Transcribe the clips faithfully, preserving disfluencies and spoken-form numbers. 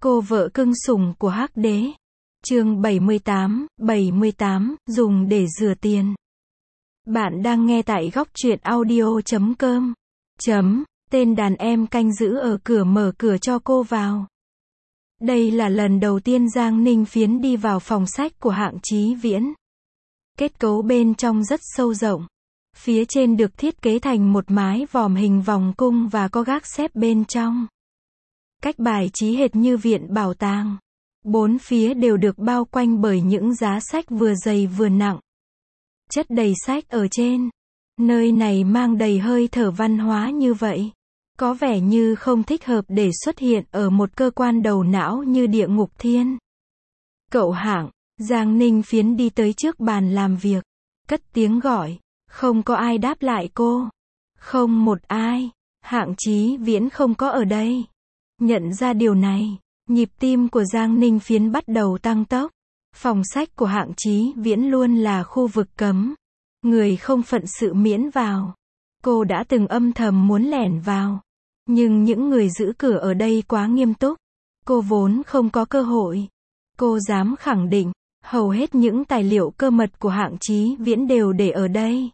Cô vợ cưng sủng của Hắc Đế. Chương bảy mươi tám, bảy mươi tám, dùng để rửa tiền. Bạn đang nghe tại góc truyện audio chấm com. Chấm, tên đàn em canh giữ ở cửa mở cửa cho cô vào. Đây là lần đầu tiên Giang Ninh Phiến đi vào phòng sách của Hạng Chí Viễn. Kết cấu bên trong rất sâu rộng. Phía trên được thiết kế thành một mái vòm hình vòng cung và có gác xếp bên trong. Cách bài trí hệt như viện bảo tàng. Bốn phía đều được bao quanh bởi những giá sách vừa dày vừa nặng. Chất đầy sách ở trên. Nơi này mang đầy hơi thở văn hóa như vậy. Có vẻ như không thích hợp để xuất hiện ở một cơ quan đầu não như địa ngục thiên. Cậu Hạng, Giang Ninh Phiến đi tới trước bàn làm việc. Cất tiếng gọi. Không có ai đáp lại cô. Không một ai. Hạng Chí Viễn không có ở đây. Nhận ra điều này, nhịp tim của Giang Ninh Phiến bắt đầu tăng tốc. Phòng sách của Hạng Chí Viễn luôn là khu vực cấm. Người không phận sự miễn vào. Cô đã từng âm thầm muốn lẻn vào. Nhưng những người giữ cửa ở đây quá nghiêm túc. Cô vốn không có cơ hội. Cô dám khẳng định, hầu hết những tài liệu cơ mật của Hạng Chí Viễn đều để ở đây.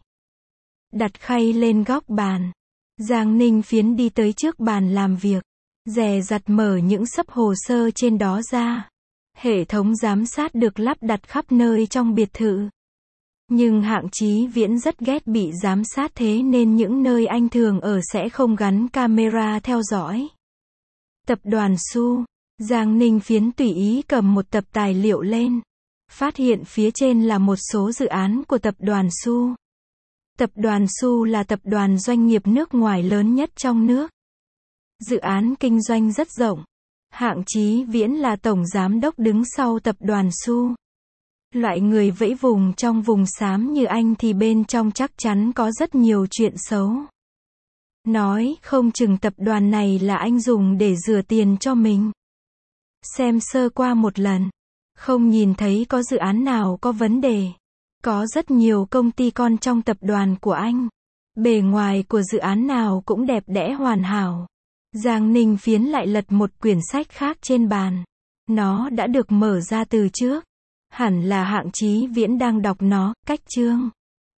Đặt khay lên góc bàn. Giang Ninh Phiến đi tới trước bàn làm việc. Dè dặt mở những xấp hồ sơ trên đó ra. Hệ thống giám sát được lắp đặt khắp nơi trong biệt thự. Nhưng Hạng Chí Viễn rất ghét bị giám sát, thế nên những nơi anh thường ở sẽ không gắn camera theo dõi. Tập đoàn Su. Giang Ninh Phiến tùy ý cầm một tập tài liệu lên. Phát hiện phía trên là một số dự án của tập đoàn Su. Tập đoàn Su là tập đoàn doanh nghiệp nước ngoài lớn nhất trong nước. Dự án kinh doanh rất rộng. Hạng Chí Viễn là tổng giám đốc đứng sau tập đoàn Su. Loại người vẫy vùng trong vùng xám như anh thì bên trong chắc chắn có rất nhiều chuyện xấu. Nói không chừng tập đoàn này là anh dùng để rửa tiền cho mình. Xem sơ qua một lần. Không nhìn thấy có dự án nào có vấn đề. Có rất nhiều công ty con trong tập đoàn của anh. Bề ngoài của dự án nào cũng đẹp đẽ hoàn hảo. Giang Ninh Phiến lại lật một quyển sách khác trên bàn. Nó đã được mở ra từ trước. Hẳn là Hạng Chí Viễn đang đọc nó, cách chương.